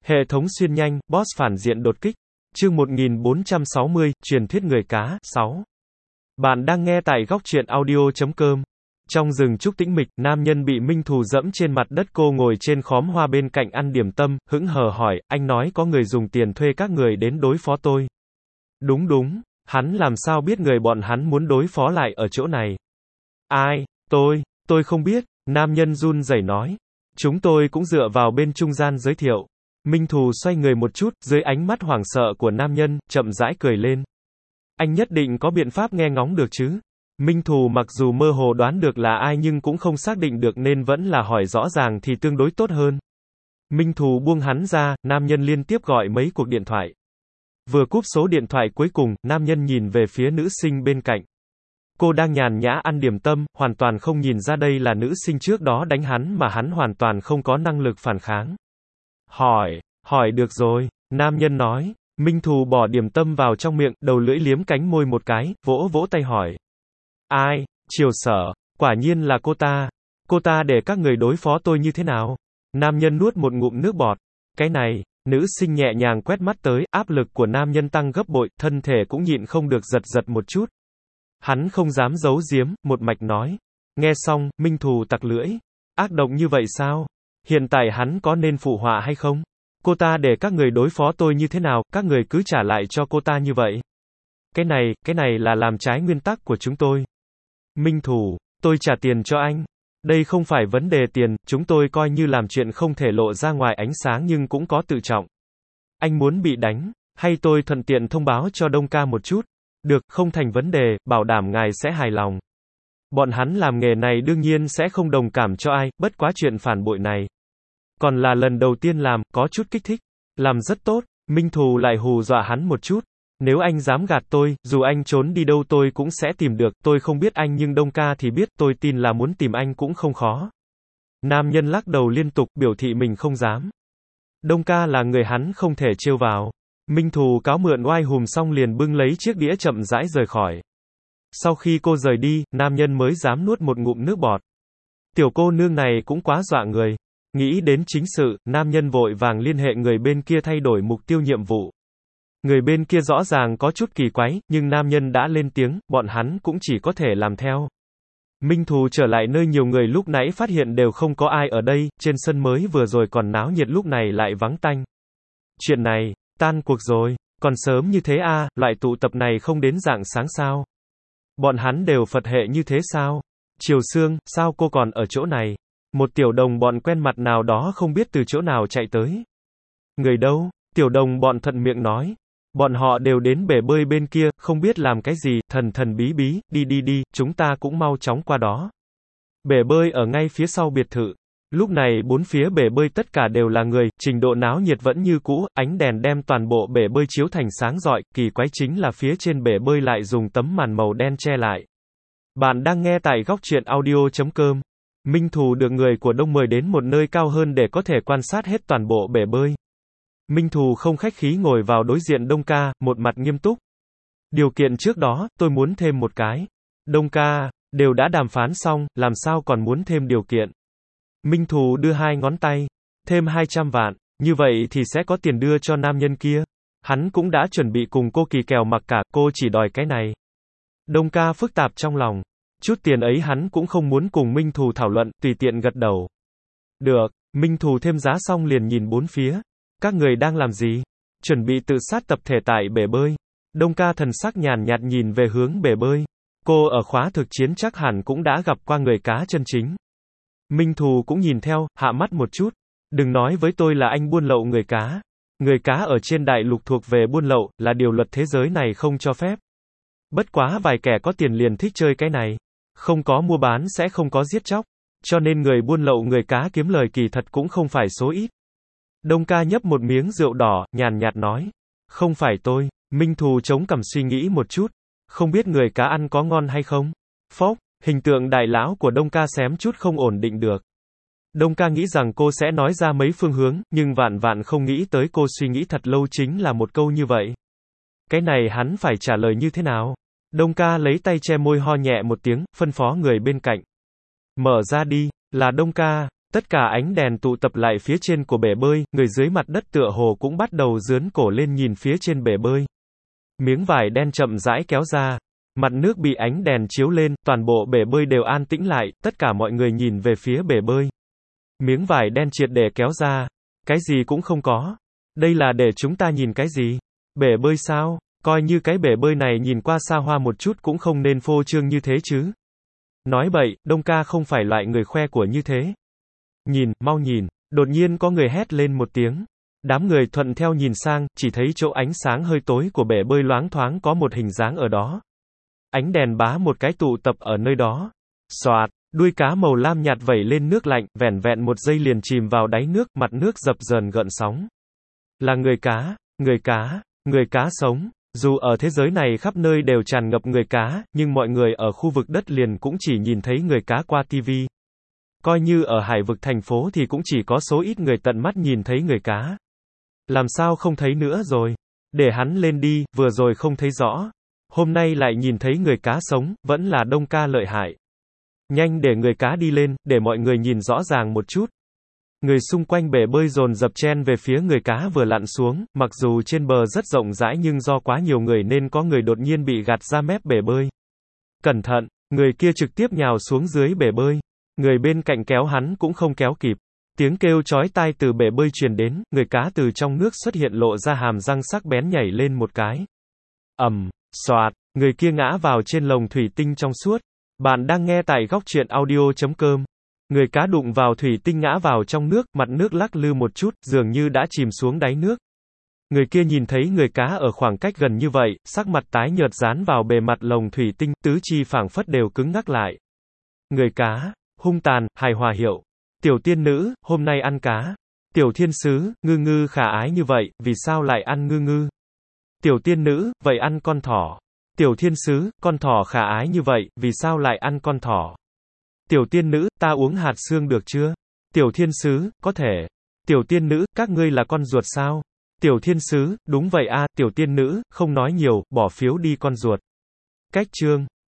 Hệ thống xuyên nhanh, boss phản diện đột kích. Chương 1460, truyền thuyết người cá, 6. Bạn đang nghe tại góc truyện audio.com. Trong rừng trúc tĩnh mịch, nam nhân bị Minh Thù dẫm trên mặt đất, cô ngồi trên khóm hoa bên cạnh ăn điểm tâm, hững hờ hỏi, anh nói có người dùng tiền thuê các người đến đối phó tôi. Đúng, hắn làm sao biết người bọn hắn muốn đối phó lại ở chỗ này. Ai, tôi không biết, nam nhân run rẩy nói. Chúng tôi cũng dựa vào bên trung gian giới thiệu. Minh Thù xoay người một chút, dưới ánh mắt hoảng sợ của nam nhân, chậm rãi cười lên. Anh nhất định có biện pháp nghe ngóng được chứ? Minh Thù mặc dù mơ hồ đoán được là ai nhưng cũng không xác định được nên vẫn là hỏi rõ ràng thì tương đối tốt hơn. Minh Thù buông hắn ra, nam nhân liên tiếp gọi mấy cuộc điện thoại. Vừa cúp số điện thoại cuối cùng, nam nhân nhìn về phía nữ sinh bên cạnh. Cô đang nhàn nhã ăn điểm tâm, hoàn toàn không nhìn ra đây là nữ sinh trước đó đánh hắn mà hắn hoàn toàn không có năng lực phản kháng. Hỏi được rồi, nam nhân nói. Minh Thù bỏ điểm tâm vào trong miệng, đầu lưỡi liếm cánh môi một cái, vỗ tay hỏi. Ai, Triều Sở, quả nhiên là cô ta. Cô ta để các người đối phó tôi như thế nào? Nam nhân nuốt một ngụm nước bọt. Cái này, nữ sinh nhẹ nhàng quét mắt tới, áp lực của nam nhân tăng gấp bội, thân thể cũng nhịn không được giật một chút. Hắn không dám giấu giếm, một mạch nói. Nghe xong, Minh Thù tặc lưỡi. Ác độc như vậy sao? Hiện tại hắn có nên phụ họa hay không? Cô ta để các người đối phó tôi như thế nào, các người cứ trả lại cho cô ta như vậy. Cái này là làm trái nguyên tắc của chúng tôi. Minh Thù, tôi trả tiền cho anh. Đây không phải vấn đề tiền, chúng tôi coi như làm chuyện không thể lộ ra ngoài ánh sáng nhưng cũng có tự trọng. Anh muốn bị đánh, hay tôi thuận tiện thông báo cho Đông ca một chút? Được, không thành vấn đề, bảo đảm ngài sẽ hài lòng. Bọn hắn làm nghề này đương nhiên sẽ không đồng cảm cho ai, bất quá chuyện phản bội này. Còn là lần đầu tiên làm, có chút kích thích. Làm rất tốt, Minh Thù lại hù dọa hắn một chút. Nếu anh dám gạt tôi, dù anh trốn đi đâu tôi cũng sẽ tìm được, tôi không biết anh nhưng Đông ca thì biết, tôi tin là muốn tìm anh cũng không khó. Nam nhân lắc đầu liên tục, biểu thị mình không dám. Đông ca là người hắn không thể trêu vào. Minh Thù cáo mượn oai hùm xong liền bưng lấy chiếc đĩa chậm rãi rời khỏi. Sau khi cô rời đi, nam nhân mới dám nuốt một ngụm nước bọt. Tiểu cô nương này cũng quá dọa người. Nghĩ đến chính sự, nam nhân vội vàng liên hệ người bên kia thay đổi mục tiêu nhiệm vụ. Người bên kia rõ ràng có chút kỳ quái, nhưng nam nhân đã lên tiếng, bọn hắn cũng chỉ có thể làm theo. Minh Thù trở lại nơi nhiều người lúc nãy phát hiện đều không có ai ở đây, trên sân mới vừa rồi còn náo nhiệt lúc này lại vắng tanh. Chuyện này, tan cuộc rồi, còn sớm như thế à, loại tụ tập này không đến rạng sáng sao? Bọn hắn đều Phật hệ như thế sao? Triều Sương, sao cô còn ở chỗ này? Một tiểu đồng bọn quen mặt nào đó không biết từ chỗ nào chạy tới. Người đâu? Tiểu đồng bọn thuận miệng nói. Bọn họ đều đến bể bơi bên kia, không biết làm cái gì, thần bí bí, đi, chúng ta cũng mau chóng qua đó. Bể bơi ở ngay phía sau biệt thự. Lúc này bốn phía bể bơi tất cả đều là người, trình độ náo nhiệt vẫn như cũ, ánh đèn đem toàn bộ bể bơi chiếu thành sáng rọi, kỳ quái chính là phía trên bể bơi lại dùng tấm màn màu đen che lại. Bạn đang nghe tại góc truyện audio.com. Minh Thù được người của Đông mời đến một nơi cao hơn để có thể quan sát hết toàn bộ bể bơi. Minh Thù không khách khí ngồi vào đối diện Đông ca, một mặt nghiêm túc. Điều kiện trước đó, tôi muốn thêm một cái. Đông ca, đều đã đàm phán xong, làm sao còn muốn thêm điều kiện. Minh Thù đưa hai ngón tay. Thêm 200 vạn, như vậy thì sẽ có tiền đưa cho nam nhân kia. Hắn cũng đã chuẩn bị cùng cô kỳ kèo mặc cả, cô chỉ đòi cái này. Đông ca phức tạp trong lòng. Chút tiền ấy hắn cũng không muốn cùng Minh Thù thảo luận, tùy tiện gật đầu. Được, Minh Thù thêm giá xong liền nhìn bốn phía. Các người đang làm gì? Chuẩn bị tự sát tập thể tại bể bơi. Đông ca thần sắc nhàn nhạt nhìn về hướng bể bơi. Cô ở khóa thực chiến chắc hẳn cũng đã gặp qua người cá chân chính. Minh Thù cũng nhìn theo, hạ mắt một chút. Đừng nói với tôi là anh buôn lậu người cá. Người cá ở trên đại lục thuộc về buôn lậu, là điều luật thế giới này không cho phép. Bất quá vài kẻ có tiền liền thích chơi cái này. Không có mua bán sẽ không có giết chóc. Cho nên người buôn lậu người cá kiếm lời kỳ thật cũng không phải số ít. Đông ca nhấp một miếng rượu đỏ, nhàn nhạt nói. Không phải tôi. Minh Thù chống cằm suy nghĩ một chút. Không biết người cá ăn có ngon hay không? Phốc, hình tượng đại lão của Đông ca xém chút không ổn định được. Đông ca nghĩ rằng cô sẽ nói ra mấy phương hướng, nhưng vạn không nghĩ tới cô suy nghĩ thật lâu chính là một câu như vậy. Cái này hắn phải trả lời như thế nào? Đông ca lấy tay che môi ho nhẹ một tiếng, phân phó người bên cạnh. Mở ra đi, là Đông ca. Tất cả ánh đèn tụ tập lại phía trên của bể bơi, người dưới mặt đất tựa hồ cũng bắt đầu dướn cổ lên nhìn phía trên bể bơi. Miếng vải đen chậm rãi kéo ra. Mặt nước bị ánh đèn chiếu lên, toàn bộ bể bơi đều an tĩnh lại, tất cả mọi người nhìn về phía bể bơi. Miếng vải đen triệt để kéo ra. Cái gì cũng không có. Đây là để chúng ta nhìn cái gì? Bể bơi sao? Coi như cái bể bơi này nhìn qua xa hoa một chút cũng không nên phô trương như thế chứ. Nói bậy, Đông ca không phải loại người khoe của như thế. Nhìn, mau nhìn. Đột nhiên có người hét lên một tiếng. Đám người thuận theo nhìn sang, chỉ thấy chỗ ánh sáng hơi tối của bể bơi loáng thoáng có một hình dáng ở đó. Ánh đèn bá một cái tụ tập ở nơi đó. Xoạt, đuôi cá màu lam nhạt vẩy lên nước lạnh, vẻn vẹn một giây liền chìm vào đáy nước, mặt nước dập dờn gợn sóng. Là người cá, người cá sống. Dù ở thế giới này khắp nơi đều tràn ngập người cá, nhưng mọi người ở khu vực đất liền cũng chỉ nhìn thấy người cá qua tivi. Coi như ở hải vực thành phố thì cũng chỉ có số ít người tận mắt nhìn thấy người cá. Làm sao không thấy nữa rồi? Để hắn lên đi, vừa rồi không thấy rõ. Hôm nay lại nhìn thấy người cá sống, vẫn là Đông ca lợi hại. Nhanh để người cá đi lên, để mọi người nhìn rõ ràng một chút. Người xung quanh bể bơi dồn dập chen về phía người cá vừa lặn xuống, mặc dù trên bờ rất rộng rãi nhưng do quá nhiều người nên có người đột nhiên bị gạt ra mép bể bơi. Cẩn thận, người kia trực tiếp nhào xuống dưới bể bơi. Người bên cạnh kéo hắn cũng không kéo kịp. Tiếng kêu chói tai từ bể bơi truyền đến, người cá từ trong nước xuất hiện lộ ra hàm răng sắc bén nhảy lên một cái. Xoạt, người kia ngã vào trên lồng thủy tinh trong suốt. Bạn đang nghe tại góc truyện audio.com. Người cá đụng vào thủy tinh ngã vào trong nước, mặt nước lắc lư một chút, dường như đã chìm xuống đáy nước. Người kia nhìn thấy người cá ở khoảng cách gần như vậy, sắc mặt tái nhợt dán vào bề mặt lồng thủy tinh, tứ chi phảng phất đều cứng ngắc lại. Người cá, hung tàn, hài hòa hiệu. Tiểu tiên nữ, hôm nay ăn cá. Tiểu thiên sứ, ngư ngư khả ái như vậy, vì sao lại ăn ngư ngư? Tiểu tiên nữ, vậy ăn con thỏ. Tiểu thiên sứ, con thỏ khả ái như vậy, vì sao lại ăn con thỏ? Tiểu tiên nữ, ta uống hạt xương được chưa? Tiểu thiên sứ, có thể. Tiểu tiên nữ, các ngươi là con ruột sao? Tiểu thiên sứ, đúng vậy a, tiểu tiên nữ, không nói nhiều, bỏ phiếu đi con ruột. Cách chương